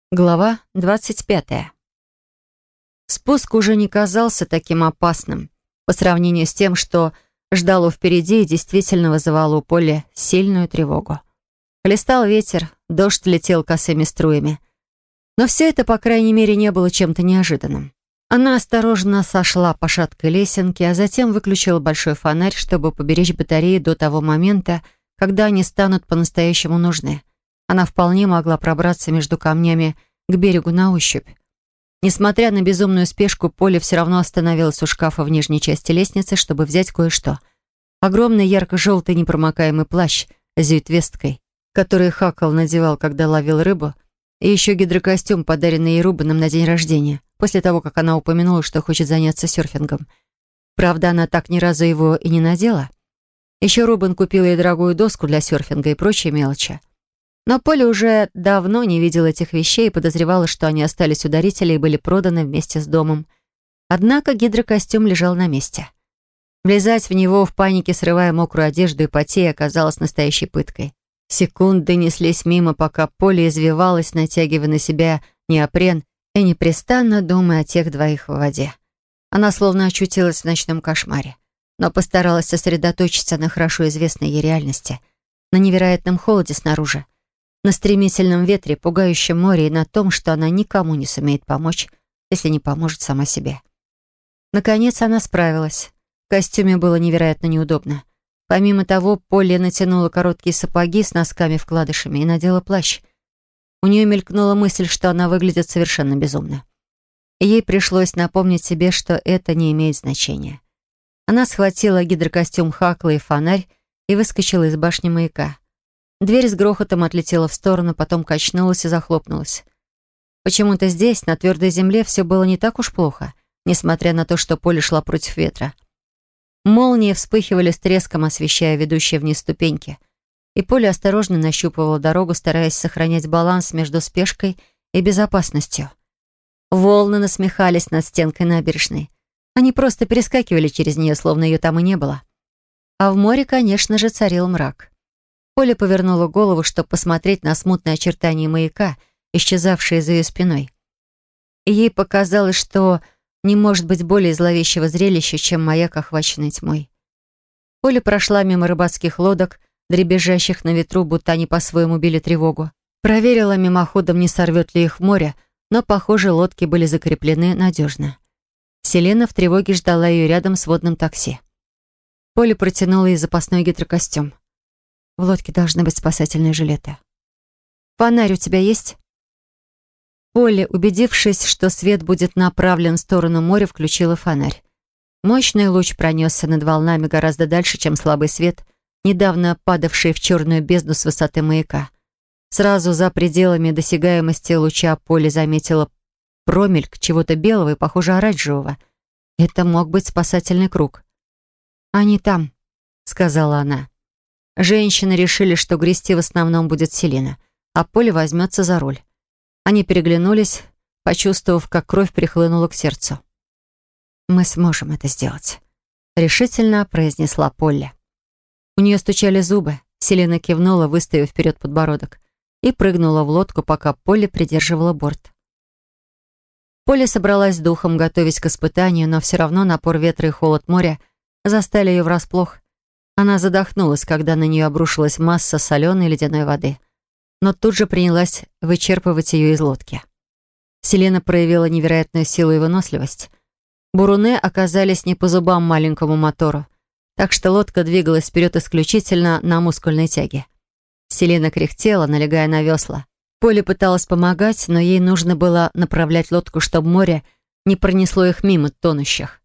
Глава 25. Спуск уже не казался таким опасным по сравнению с тем, что ждало впереди и действительно вызывало у Полли сильную тревогу. Хлестал ветер, дождь летел косыми струями. Но все это, по крайней мере, не было чем-то неожиданным. Она осторожно сошла по шаткой лесенке, а затем выключила большой фонарь, чтобы поберечь батареи до того момента, когда они станут по-настоящему нужны. Она вполне могла пробраться между камнями к берегу на ощупь. Несмотря на безумную спешку, Полли все равно остановилась у шкафа в нижней части лестницы, чтобы взять кое-что. Огромный ярко-желтый непромокаемый плащ с зюитвесткой, который Хакл надевал, когда ловил рыбу, и еще гидрокостюм, подаренный ей Рубеном на день рождения, после того, как она упомянула, что хочет заняться серфингом. Правда, она так ни разу его и не надела. Еще Рубен купил ей дорогую доску для серфинга и прочие мелочи. Но Полли уже давно не видела этих вещей и подозревала, что они остались у дарителя и были проданы вместе с домом. Однако гидрокостюм лежал на месте. Влезать в него в панике, срывая мокрую одежду и потея, оказалось настоящей пыткой. Секунды неслись мимо, пока Полли извивалась, натягивая на себя неопрен и непрестанно думая о тех двоих в воде. Она словно очутилась в ночном кошмаре, но постаралась сосредоточиться на хорошо известной ей реальности, на невероятном холоде снаружи, на стремительном ветре, пугающем море и на том, что она никому не сумеет помочь, если не поможет сама себе. Наконец она справилась. В костюме было невероятно неудобно. Помимо того, Полли натянула короткие сапоги с носками-вкладышами и надела плащ. У нее мелькнула мысль, что она выглядит совершенно безумно. И ей пришлось напомнить себе, что это не имеет значения. Она схватила гидрокостюм Хакла и фонарь и выскочила из башни маяка. Дверь с грохотом отлетела в сторону, потом качнулась и захлопнулась. Почему-то здесь, на твердой земле, все было не так уж плохо, несмотря на то, что Полли шла против ветра. Молнии вспыхивали с треском, освещая ведущие вниз ступеньки, и Полли осторожно нащупывала дорогу, стараясь сохранять баланс между спешкой и безопасностью. Волны насмехались над стенкой набережной. Они просто перескакивали через нее, словно ее там и не было. А в море, конечно же, царил мрак. Полли повернула голову, чтобы посмотреть на смутные очертания маяка, исчезавшие за ее спиной. И ей показалось, что не может быть более зловещего зрелища, чем маяк, охваченный тьмой. Полли прошла мимо рыбацких лодок, дребезжащих на ветру, будто они по-своему били тревогу. Проверила мимоходом, не сорвет ли их в море, но, похоже, лодки были закреплены надежно. Селена в тревоге ждала ее рядом с водным такси. Полли протянула ей запасной гидрокостюм. В лодке должны быть спасательные жилеты. «Фонарь у тебя есть?» Полли, убедившись, что свет будет направлен в сторону моря, включила фонарь. Мощный луч пронесся над волнами гораздо дальше, чем слабый свет, недавно падавший в черную бездну с высоты маяка. Сразу за пределами досягаемости луча Полли заметила промельк чего-то белого и, похоже, оранжевого. Это мог быть спасательный круг. «Они там», — сказала она. Женщины решили, что грести в основном будет Селена, а Полли возьмется за руль. Они переглянулись, почувствовав, как кровь прихлынула к сердцу. «Мы сможем это сделать», — решительно произнесла Полли. У нее стучали зубы. Селена кивнула, выставив вперед подбородок, и прыгнула в лодку, пока Полли придерживала борт. Полли собралась с духом, готовясь к испытанию, но все равно напор ветра и холод моря застали ее врасплох. Она задохнулась, когда на нее обрушилась масса соленой ледяной воды, но тут же принялась вычерпывать ее из лодки. Селена проявила невероятную силу и выносливость. Буруны оказались не по зубам маленькому мотору, так что лодка двигалась вперед исключительно на мускульной тяге. Селена кряхтела, налегая на весла. Полли пыталась помогать, но ей нужно было направлять лодку, чтобы море не пронесло их мимо тонущих.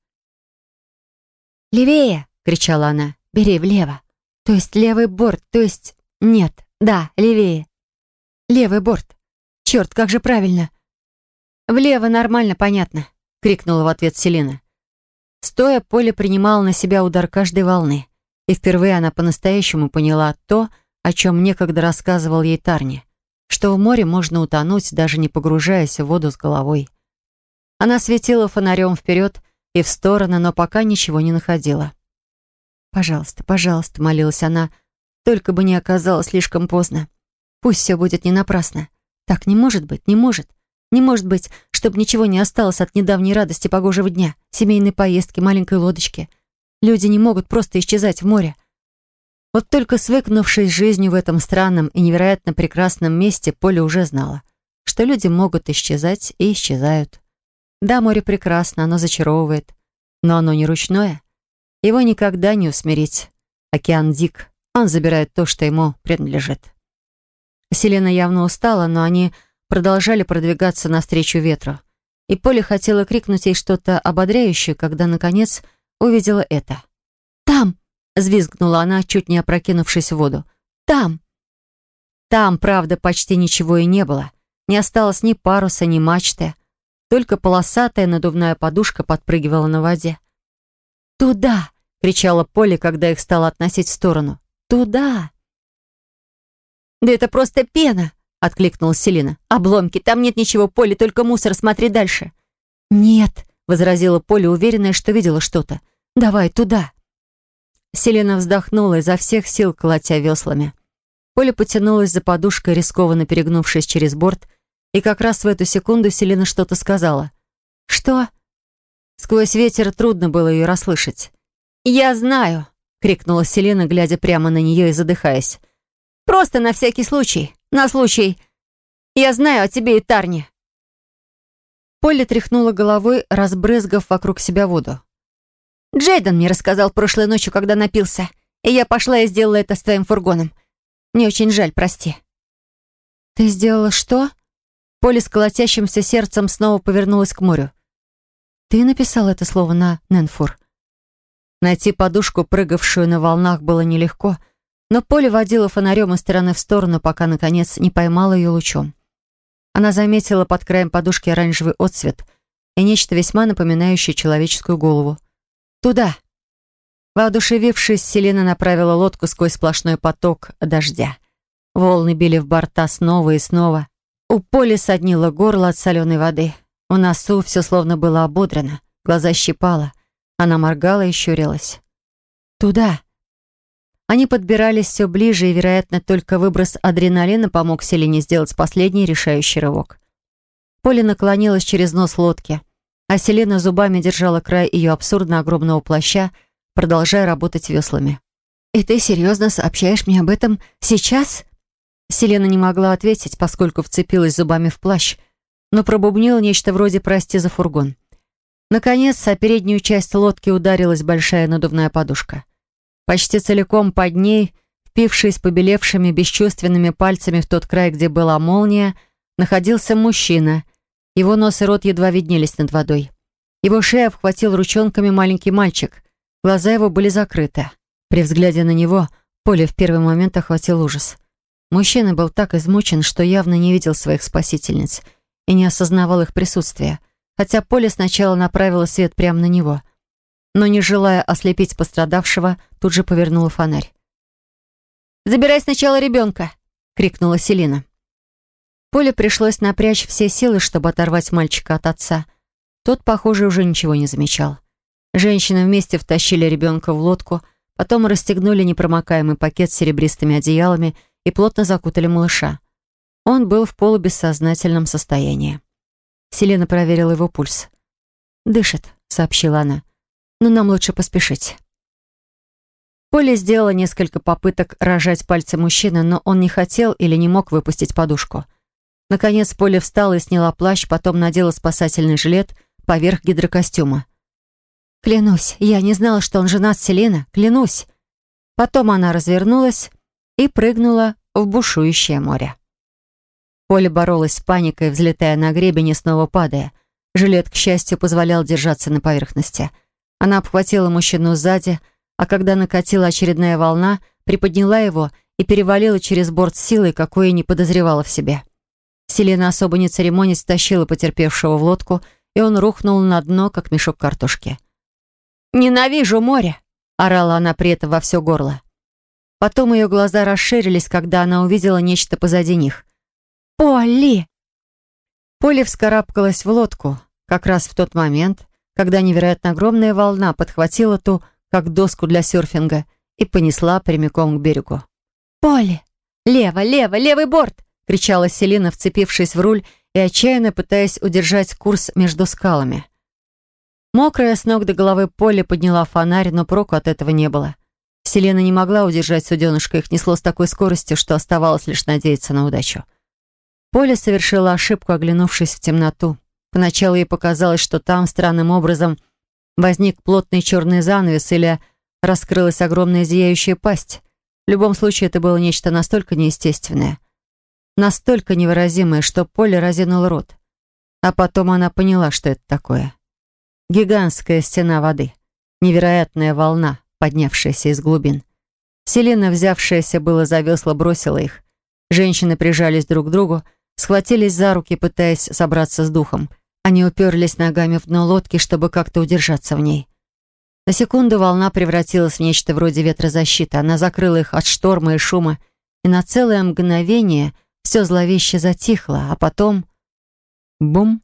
«Левее!» — кричала она. «Бери влево. То есть левый борт, то есть... Нет, да, левее. Левый борт. Черт, как же правильно!» «Влево нормально, понятно», — крикнула в ответ Селена. Стоя, Полли принимала на себя удар каждой волны, и впервые она по-настоящему поняла то, о чем некогда рассказывал ей Тарни, что в море можно утонуть, даже не погружаясь в воду с головой. Она светила фонарем вперед и в стороны, но пока ничего не находила. «Пожалуйста, пожалуйста», — молилась она, — «только бы не оказалось слишком поздно. Пусть все будет не напрасно. Так не может быть, не может. Не может быть, чтобы ничего не осталось от недавней радости погожего дня, семейной поездки, маленькой лодочки. Люди не могут просто исчезать в море. Вот только свыкнувшись с жизнью в этом странном и невероятно прекрасном месте, Поля уже знала, что люди могут исчезать и исчезают. Да, море прекрасно, оно зачаровывает, но оно не ручное. Его никогда не усмирить. Океан дик, он забирает то, что ему принадлежит. Селена явно устала, но они продолжали продвигаться навстречу ветру. И Поля хотела крикнуть ей что-то ободряющее, когда, наконец, увидела это. «Там!» — взвизгнула она, чуть не опрокинувшись в воду. «Там!» Там, правда, почти ничего и не было. Не осталось ни паруса, ни мачты. Только полосатая надувная подушка подпрыгивала на воде. «Туда!» — кричала Поля, когда их стало относить в сторону. «Туда!» «Да это просто пена!» — откликнулась Селина. «Обломки, там нет ничего, Поля, только мусор, смотри дальше». «Нет!» — возразила Поля, уверенная, что видела что-то. «Давай туда!» Селена вздохнула, изо всех сил колотя веслами. Поля потянулась за подушкой, рискованно перегнувшись через борт, и как раз в эту секунду Селена что-то сказала. «Что?» Сквозь ветер трудно было ее расслышать. «Я знаю!» — крикнула Селена, глядя прямо на нее и задыхаясь. «Просто на всякий случай. На случай. Я знаю о тебе и Тарне». Поля тряхнула головой, разбрызгав вокруг себя воду. «Джейден мне рассказал прошлой ночью, когда напился, и я пошла и сделала это с твоим фургоном. Мне очень жаль, прости». «Ты сделала что?» Поля с колотящимся сердцем снова повернулась к морю. «Ты написал это слово на Ненфур?» Найти подушку, прыгавшую на волнах, было нелегко, но Поля водила фонарем из стороны в сторону, пока, наконец, не поймала ее лучом. Она заметила под краем подушки оранжевый отсвет и нечто весьма напоминающее человеческую голову. «Туда!» Воодушевившись, Селена направила лодку сквозь сплошной поток дождя. Волны били в борта снова и снова. У Поли соднило горло от соленой воды. В носу все словно было ободрано, глаза щипало. Она моргала и щурилась. «Туда!» Они подбирались все ближе, и, вероятно, только выброс адреналина помог Селене сделать последний решающий рывок. Поля наклонилась через нос лодки, а Селена зубами держала край ее абсурдно огромного плаща, продолжая работать веслами. «И ты серьезно сообщаешь мне об этом сейчас?» Селена не могла ответить, поскольку вцепилась зубами в плащ, но пробубнила нечто вроде «прости за фургон». Наконец, о переднюю часть лодки ударилась большая надувная подушка. Почти целиком под ней, впившись побелевшими бесчувственными пальцами в тот край, где была молния, находился мужчина. Его нос и рот едва виднелись над водой. Его шею обхватил ручонками маленький мальчик. Глаза его были закрыты. При взгляде на него Поле в первый момент охватил ужас. Мужчина был так измучен, что явно не видел своих спасительниц и не осознавал их присутствия, хотя Поля сначала направила свет прямо на него, но, не желая ослепить пострадавшего, тут же повернула фонарь. «Забирай сначала ребенка!» — крикнула Селина. Поле пришлось напрячь все силы, чтобы оторвать мальчика от отца. Тот, похоже, уже ничего не замечал. Женщины вместе втащили ребенка в лодку, потом расстегнули непромокаемый пакет с серебристыми одеялами и плотно закутали малыша. Он был в полубессознательном состоянии. Селена проверила его пульс. «Дышит», — сообщила она. «Но нам лучше поспешить». Поля сделала несколько попыток разжать пальцы мужчины, но он не хотел или не мог выпустить подушку. Наконец Поля встала и сняла плащ, потом надела спасательный жилет поверх гидрокостюма. «Клянусь, я не знала, что он женат, Селена, клянусь». Потом она развернулась и прыгнула в бушующее море. Поля боролась с паникой, взлетая на гребень и снова падая. Жилет, к счастью, позволял держаться на поверхности. Она обхватила мужчину сзади, а когда накатила очередная волна, приподняла его и перевалила через борт с силой, какой и не подозревала в себе. Селена, особо не церемонясь, тащила потерпевшего в лодку, и он рухнул на дно, как мешок картошки. «Ненавижу море!» — орала она при этом во все горло. Потом ее глаза расширились, когда она увидела нечто позади них. «Полли!» Поля вскарабкалась в лодку, как раз в тот момент, когда невероятно огромная волна подхватила ту, как доску для серфинга, и понесла прямиком к берегу. «Полли! Лево, лево, левый борт!» — кричала Селина, вцепившись в руль и отчаянно пытаясь удержать курс между скалами. Мокрая с ног до головы Полли подняла фонарь, но проку от этого не было. Селена не могла удержать суденышко, их несло с такой скоростью, что оставалось лишь надеяться на удачу. Полли совершила ошибку, оглянувшись в темноту. Поначалу ей показалось, что там странным образом возник плотный черный занавес или раскрылась огромная зияющая пасть. В любом случае, это было нечто настолько неестественное, настолько невыразимое, что Полли разинула рот. А потом она поняла, что это такое. Гигантская стена воды, невероятная волна, поднявшаяся из глубин. Селена, взявшаяся было за весла, бросила их. Женщины прижались друг к другу, схватились за руки, пытаясь собраться с духом. Они уперлись ногами в дно лодки, чтобы как-то удержаться в ней. На секунду волна превратилась в нечто вроде ветрозащиты. Она закрыла их от шторма и шума, и на целое мгновение все зловеще затихло, а потом... Бум!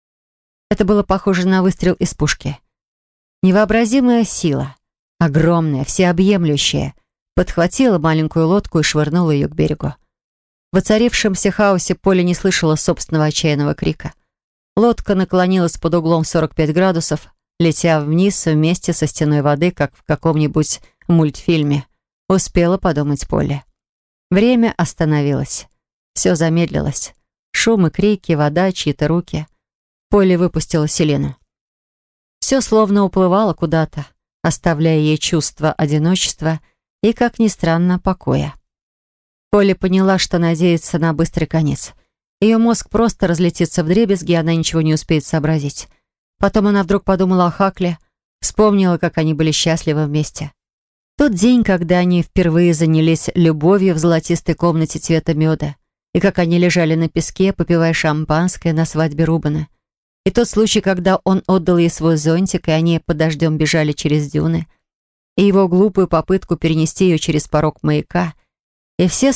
Это было похоже на выстрел из пушки. Невообразимая сила, огромная, всеобъемлющая, подхватила маленькую лодку и швырнула ее к берегу. В воцарившемся хаосе Полли не слышала собственного отчаянного крика. Лодка наклонилась под углом 45 градусов, летя вниз вместе со стеной воды, как в каком-нибудь мультфильме. Успела подумать Полли. Время остановилось. Все замедлилось. Шум и крики, вода, чьи-то руки. Полли выпустила Селену. Все словно уплывало куда-то, оставляя ей чувство одиночества и, как ни странно, покоя. Полли поняла, что надеется на быстрый конец. Ее мозг просто разлетится вдребезги, и она ничего не успеет сообразить. Потом она вдруг подумала о Хакле, вспомнила, как они были счастливы вместе. Тот день, когда они впервые занялись любовью в золотистой комнате цвета меда, и как они лежали на песке, попивая шампанское на свадьбе Рубена. И тот случай, когда он отдал ей свой зонтик, и они под дождем бежали через дюны, и его глупую попытку перенести ее через порог маяка, и все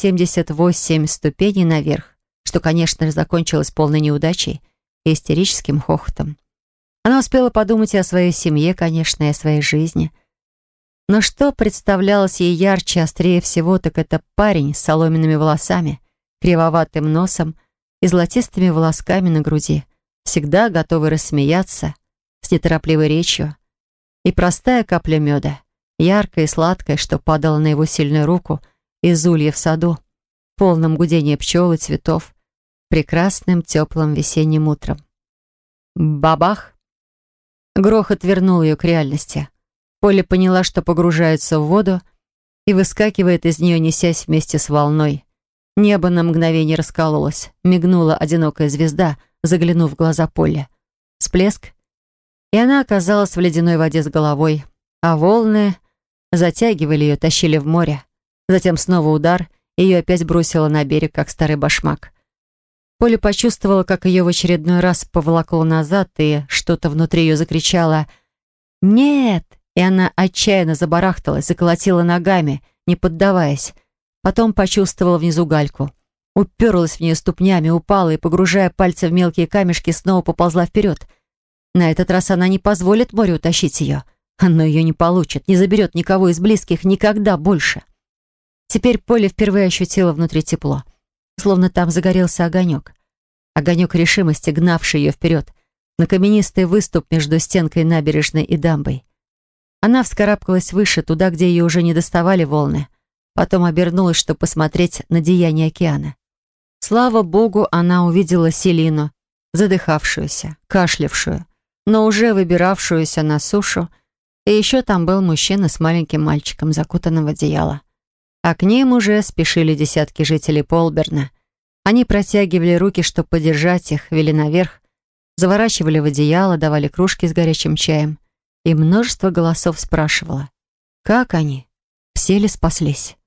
178 ступеней наверх, что, конечно же, закончилось полной неудачей и истерическим хохотом. Она успела подумать и о своей семье, конечно, и о своей жизни. Но что представлялось ей ярче, острее всего, так это парень с соломенными волосами, кривоватым носом и золотистыми волосками на груди, всегда готовый рассмеяться, с неторопливой речью, и простая капля меда, яркая и сладкая, что падала на его сильную руку из улья в саду, полном гудения пчел и цветов, прекрасным теплым весенним утром. Бабах! Грохот вернул ее к реальности. Полли поняла, что погружается в воду и выскакивает из нее, несясь вместе с волной. Небо на мгновение раскололось, мигнула одинокая звезда, заглянув в глаза Полли. Всплеск, и она оказалась в ледяной воде с головой, а волны затягивали ее, тащили в море. Затем снова удар, и ее опять бросило на берег, как старый башмак. Полли почувствовала, как ее в очередной раз поволокло назад, и что-то внутри ее закричало «Нет!», и она отчаянно забарахталась, заколотила ногами, не поддаваясь. Потом почувствовала внизу гальку. Уперлась в нее ступнями, упала и, погружая пальцы в мелкие камешки, снова поползла вперед. На этот раз она не позволит морю утащить ее. Оно ее не получит, не заберет никого из близких никогда больше. Теперь Полли впервые ощутила внутри тепло. Словно там загорелся огонек. Огонек решимости, гнавший ее вперед, на каменистый выступ между стенкой набережной и дамбой. Она вскарабкалась выше, туда, где ее уже не доставали волны. Потом обернулась, чтобы посмотреть на деяние океана. Слава богу, она увидела Селину, задыхавшуюся, кашлявшую, но уже выбиравшуюся на сушу, и еще там был мужчина с маленьким мальчиком, закутанным в одеяло. А к ним уже спешили десятки жителей Полберна. Они протягивали руки, чтобы подержать их, вели наверх, заворачивали в одеяло, давали кружки с горячим чаем. И множество голосов спрашивало, как они, все ли спаслись.